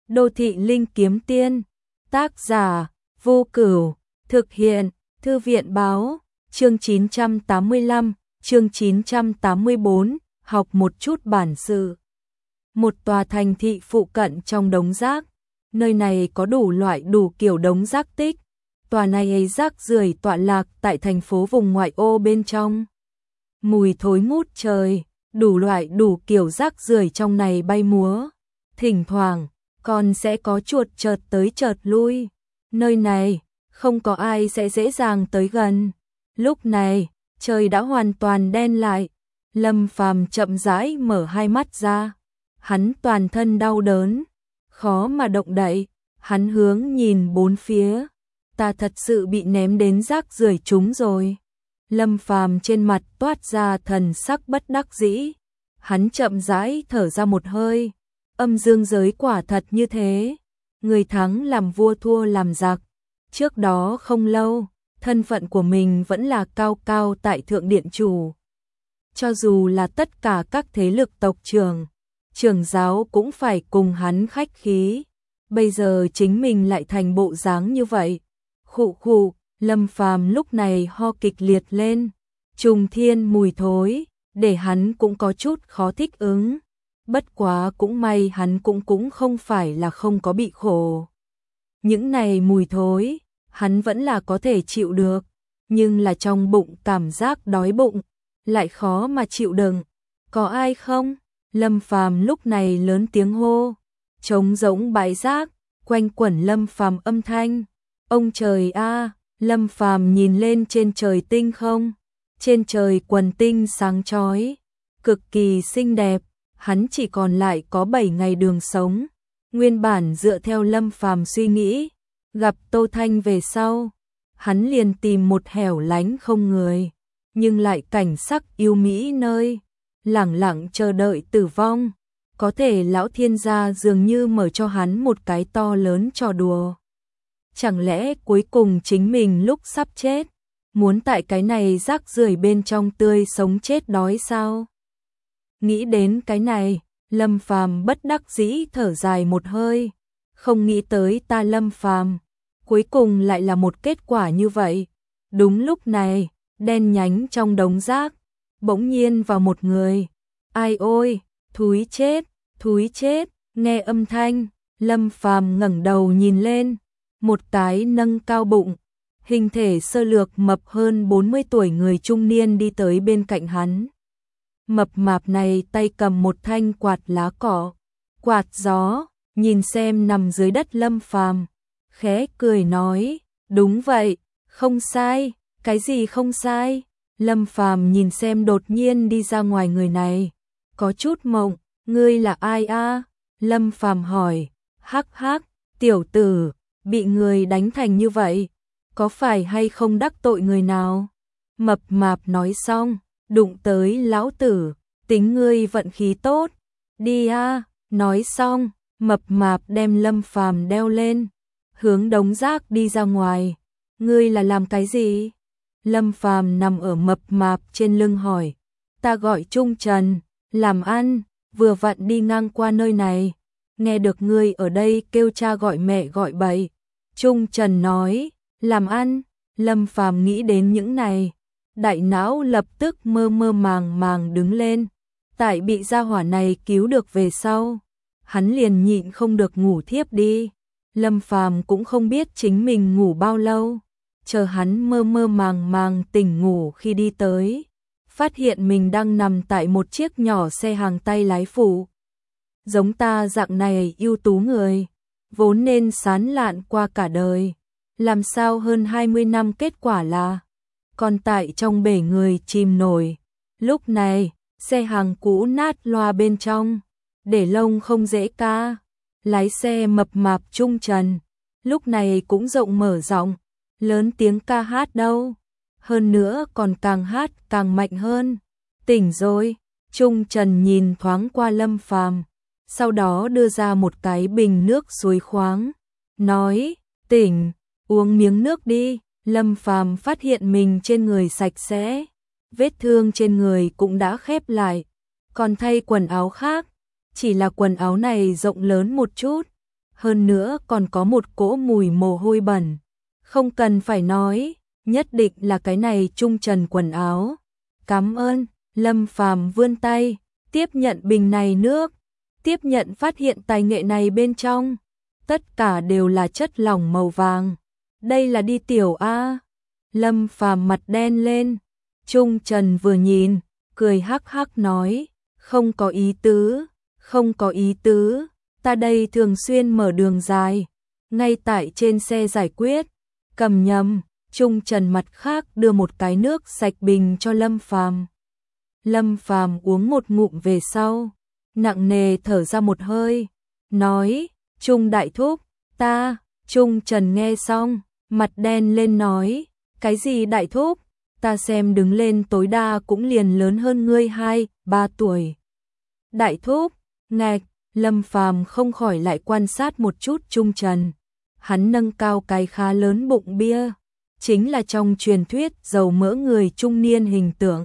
Đô thị linh kiếm tiên, tác giả Vô Cửu, thực hiện Thư viện báo, chương 985, chương 984, học một chút bản sự. Một tòa thành thị phụ cận trong đống rác, nơi này có đủ loại đủ kiểu đống rác tích. Tòa này ấy rác rưởi tọa lạc tại thành phố vùng ngoại ô bên trong. Mùi thối ngút trời, đủ loại đủ kiểu rác rưởi trong này bay múa. Thỉnh thoảng, còn sẽ có chuột chợt tới chợt lui. Nơi này, không có ai sẽ dễ dàng tới gần. Lúc này, trời đã hoàn toàn đen lại. Lâm Phàm chậm rãi mở hai mắt ra. Hắn toàn thân đau đớn, khó mà động đậy. Hắn hướng nhìn bốn phía. Ta thật sự bị ném đến rác rưởi chúng rồi. Lâm Phàm trên mặt toát ra thần sắc bất đắc dĩ. Hắn chậm rãi thở ra một hơi. Âm dương giới quả thật như thế. Người thắng làm vua thua làm giặc. Trước đó không lâu, thân phận của mình vẫn là cao cao tại thượng điện chủ. Cho dù là tất cả các thế lực tộc trưởng, trưởng giáo cũng phải cùng hắn khách khí. Bây giờ chính mình lại thành bộ dáng như vậy. Khụ khụ, Lâm Phàm lúc này ho kịch liệt lên. Trùng thiên mùi thối, để hắn cũng có chút khó thích ứng. Bất quá cũng may hắn cũng không phải là không có bị khổ. Những này mùi thối, hắn vẫn là có thể chịu được. Nhưng là trong bụng cảm giác đói bụng, lại khó mà chịu đựng. Có ai không? Lâm Phàm lúc này lớn tiếng hô. Trống rỗng bãi rác, quanh quẩn Lâm Phàm âm thanh. Ông trời a, Lâm Phàm nhìn lên trên trời tinh không. Trên trời quần tinh sáng chói, cực kỳ xinh đẹp. Hắn chỉ còn lại có 7 ngày đường sống. Nguyên bản dựa theo Lâm Phàm suy nghĩ, gặp Tô Thanh về sau, hắn liền tìm một hẻo lánh không người, nhưng lại cảnh sắc yêu mỹ nơi, lẳng lặng chờ đợi tử vong. Có thể lão thiên gia dường như mở cho hắn một cái to lớn trò đùa. Chẳng lẽ cuối cùng chính mình lúc sắp chết, muốn tại cái này rác rưởi bên trong tươi sống chết đói sao? Nghĩ đến cái này, Lâm Phàm bất đắc dĩ thở dài một hơi. Không nghĩ tới ta Lâm Phàm, cuối cùng lại là một kết quả như vậy. Đúng lúc này, đen nhánh trong đống rác, bỗng nhiên vào một người. Ai ôi, thúi chết, nghe âm thanh, Lâm Phàm ngẩng đầu nhìn lên. Một cái nâng cao bụng, hình thể sơ lược mập hơn 40 tuổi người trung niên đi tới bên cạnh hắn. Mập mạp này tay cầm một thanh quạt lá cỏ, quạt gió, nhìn xem nằm dưới đất Lâm Phàm, khẽ cười nói, đúng vậy, không sai, cái gì không sai? Lâm Phàm nhìn xem đột nhiên đi ra ngoài người này, có chút mộng, ngươi là ai a? Lâm Phàm hỏi, hắc hắc, tiểu tử, bị người đánh thành như vậy, có phải hay không đắc tội người nào? Mập mạp nói xong, đụng tới lão tử, tính ngươi vận khí tốt, đi a. Nói xong, mập mạp đem Lâm Phàm đeo lên, hướng đống rác đi ra ngoài. Ngươi là làm cái gì? Lâm Phàm nằm ở mập mạp trên lưng hỏi. Ta gọi Trung Trần, làm ăn, vừa vặn đi ngang qua nơi này, nghe được ngươi ở đây kêu cha gọi mẹ gọi bậy. Trung Trần nói, làm ăn. Lâm Phàm nghĩ đến những này, đại não lập tức mơ mơ màng màng đứng lên. Tại bị gia hỏa này cứu được về sau, hắn liền nhịn không được ngủ thiếp đi. Lâm Phàm cũng không biết chính mình ngủ bao lâu, chờ hắn mơ mơ màng màng tỉnh ngủ khi đi tới, phát hiện mình đang nằm tại một chiếc nhỏ xe hàng tay lái phụ. Giống ta dạng này ưu tú người, vốn nên sán lạn qua cả đời, làm sao hơn 20 năm kết quả là còn tại trong bể người chìm nổi. Lúc này, xe hàng cũ nát loa bên trong, để lông không dễ ca. Lái xe mập mạp Trung Trần, lúc này cũng rộng mở giọng, lớn tiếng ca hát đâu. Hơn nữa còn càng hát càng mạnh hơn. Tỉnh rồi, Trung Trần nhìn thoáng qua Lâm Phàm, sau đó đưa ra một cái bình nước suối khoáng, nói, tỉnh, uống miếng nước đi. Lâm Phàm phát hiện mình trên người sạch sẽ, vết thương trên người cũng đã khép lại, còn thay quần áo khác, chỉ là quần áo này rộng lớn một chút. hơn nữa còn có một cỗ mùi mồ hôi bẩn. Không cần phải nói, nhất định là cái này Trung Trần quần áo. Cảm ơn, Lâm Phàm vươn tay, tiếp nhận bình này nước, tiếp nhận phát hiện tài nghệ này bên trong. Tất cả đều là chất lỏng màu vàng. Đây là đi tiểu A. Lâm Phàm mặt đen lên. Trung Trần vừa nhìn, cười hắc hắc nói, không có ý tứ, không có ý tứ, ta đây thường xuyên mở đường dài, ngay tại trên xe giải quyết. Cầm nhầm, Trung Trần mặt khác đưa một cái nước sạch bình cho Lâm Phàm. Lâm Phàm uống một ngụm về sau, nặng nề thở ra một hơi, nói, Trung đại thúc, ta. Trung Trần nghe xong, mặt đen lên nói, cái gì đại thúc, ta xem đứng lên tối đa cũng liền lớn hơn ngươi 2-3 tuổi. Đại thúc, ngạch, Lâm Phàm không khỏi lại quan sát một chút Trung Trần. Hắn nâng cao cái khá lớn bụng bia, chính là trong truyền thuyết dầu mỡ người trung niên hình tượng.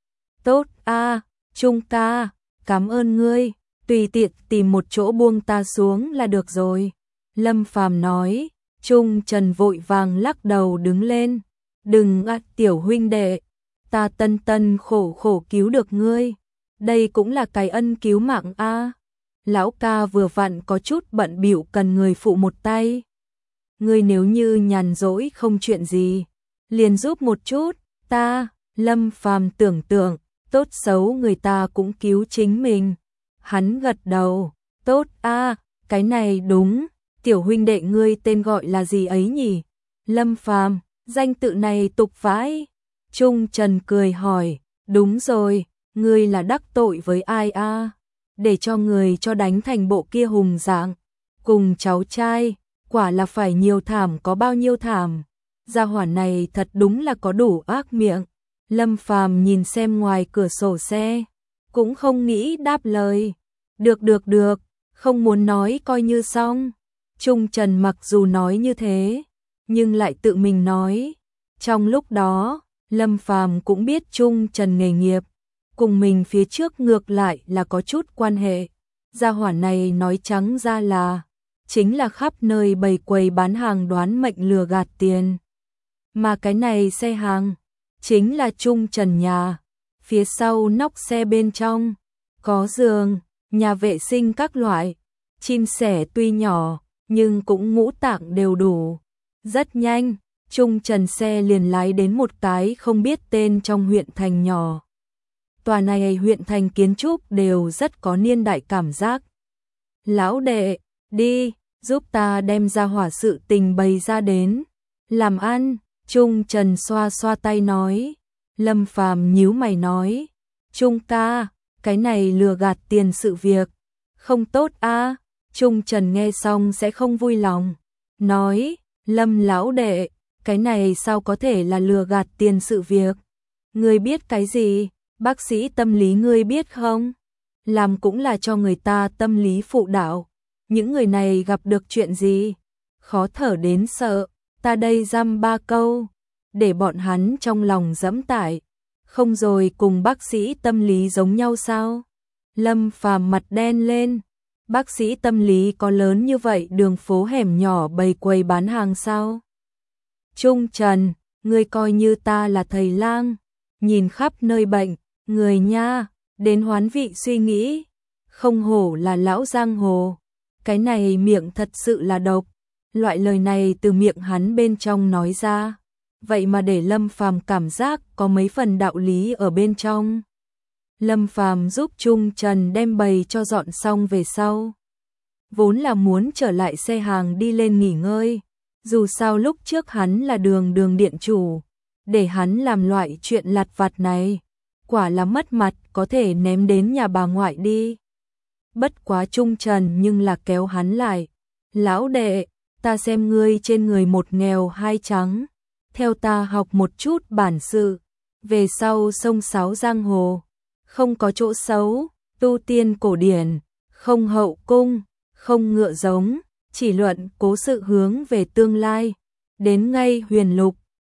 Tốt a, Trung ca, cảm ơn ngươi, tùy tiện tìm một chỗ buông ta xuống là được rồi. Lâm Phàm nói. Trung Trần vội vàng lắc đầu đứng lên. Đừng tiểu huynh đệ, ta tân tân khổ khổ cứu được ngươi. Đây cũng là cái ân cứu mạng a. Lão ca vừa vặn có chút bận bịu cần người phụ một tay. Ngươi nếu như nhàn rỗi không chuyện gì, liền giúp một chút, ta. Lâm Phàm tưởng tượng, tốt xấu người ta cũng cứu chính mình. Hắn gật đầu, tốt a, cái này đúng. Tiểu huynh đệ ngươi tên gọi là gì ấy nhỉ? Lâm Phàm, danh tự này tục vãi. Trung Trần cười hỏi, đúng rồi, ngươi là đắc tội với ai a? Để cho người cho đánh thành bộ kia hùng dạng, cùng cháu trai, quả là phải nhiều thảm có bao nhiêu thảm. Gia hỏa này thật đúng là có đủ ác miệng. Lâm Phàm nhìn xem ngoài cửa sổ xe, cũng không nghĩ đáp lời. Được, không muốn nói coi như xong. Trung Trần mặc dù nói như thế, nhưng lại tự mình nói. Trong lúc đó, Lâm Phàm cũng biết Trung Trần nghề nghiệp, cùng mình phía trước ngược lại là có chút quan hệ. Gia hỏa này nói trắng ra là, chính là khắp nơi bày quầy bán hàng đoán mệnh lừa gạt tiền. Mà cái này xe hàng, chính là Trung Trần nhà. Phía sau nóc xe bên trong, có giường, nhà vệ sinh các loại, chim sẻ tuy nhỏ, nhưng cũng ngũ tạng đều đủ. Rất nhanh, Trung Trần xe liền lái đến một cái không biết tên trong huyện thành nhỏ. Tòa này huyện thành kiến trúc đều rất có niên đại cảm giác. Lão đệ, đi, giúp ta đem ra hỏa sự tình bày ra đến. Làm ăn, Trung Trần xoa xoa tay nói. Lâm Phàm nhíu mày nói, Trung ca, cái này lừa gạt tiền sự việc, không tốt a. Trung Trần nghe xong sẽ không vui lòng, nói, Lâm lão đệ, cái này sao có thể là lừa gạt tiền sự việc? Ngươi biết cái gì? Bác sĩ tâm lý ngươi biết không? Làm cũng là cho người ta tâm lý phụ đạo. Những người này gặp được chuyện gì? Khó thở đến sợ, ta đây dăm 3 câu, để bọn hắn trong lòng dẫm tải. Không rồi cùng bác sĩ tâm lý giống nhau sao? Lâm Phàm mặt đen lên. Bác sĩ tâm lý có lớn như vậy đường phố hẻm nhỏ bày quầy bán hàng sao? Trung Trần, ngươi coi như ta là thầy lang, nhìn khắp nơi bệnh, người nha, đến hoán vị suy nghĩ, không hổ là lão giang hồ, cái này miệng thật sự là độc. Loại lời này từ miệng hắn bên trong nói ra, vậy mà để Lâm Phàm cảm giác có mấy phần đạo lý ở bên trong. Lâm Phàm giúp Trung Trần đem bày cho dọn xong về sau, vốn là muốn trở lại xe hàng đi lên nghỉ ngơi, dù sao lúc trước hắn là đường điện chủ, để hắn làm loại chuyện lặt vặt này, quả là mất mặt, có thể ném đến nhà bà ngoại đi. Bất quá Trung Trần nhưng là kéo hắn lại, lão đệ, ta xem ngươi trên người một nghèo hai trắng, theo ta học một chút bản sự, về sau sông sáo giang hồ, không có chỗ xấu, tu tiên cổ điển, không hậu cung, không ngựa giống, chỉ luận cố sự hướng về tương lai, đến ngay huyền lục,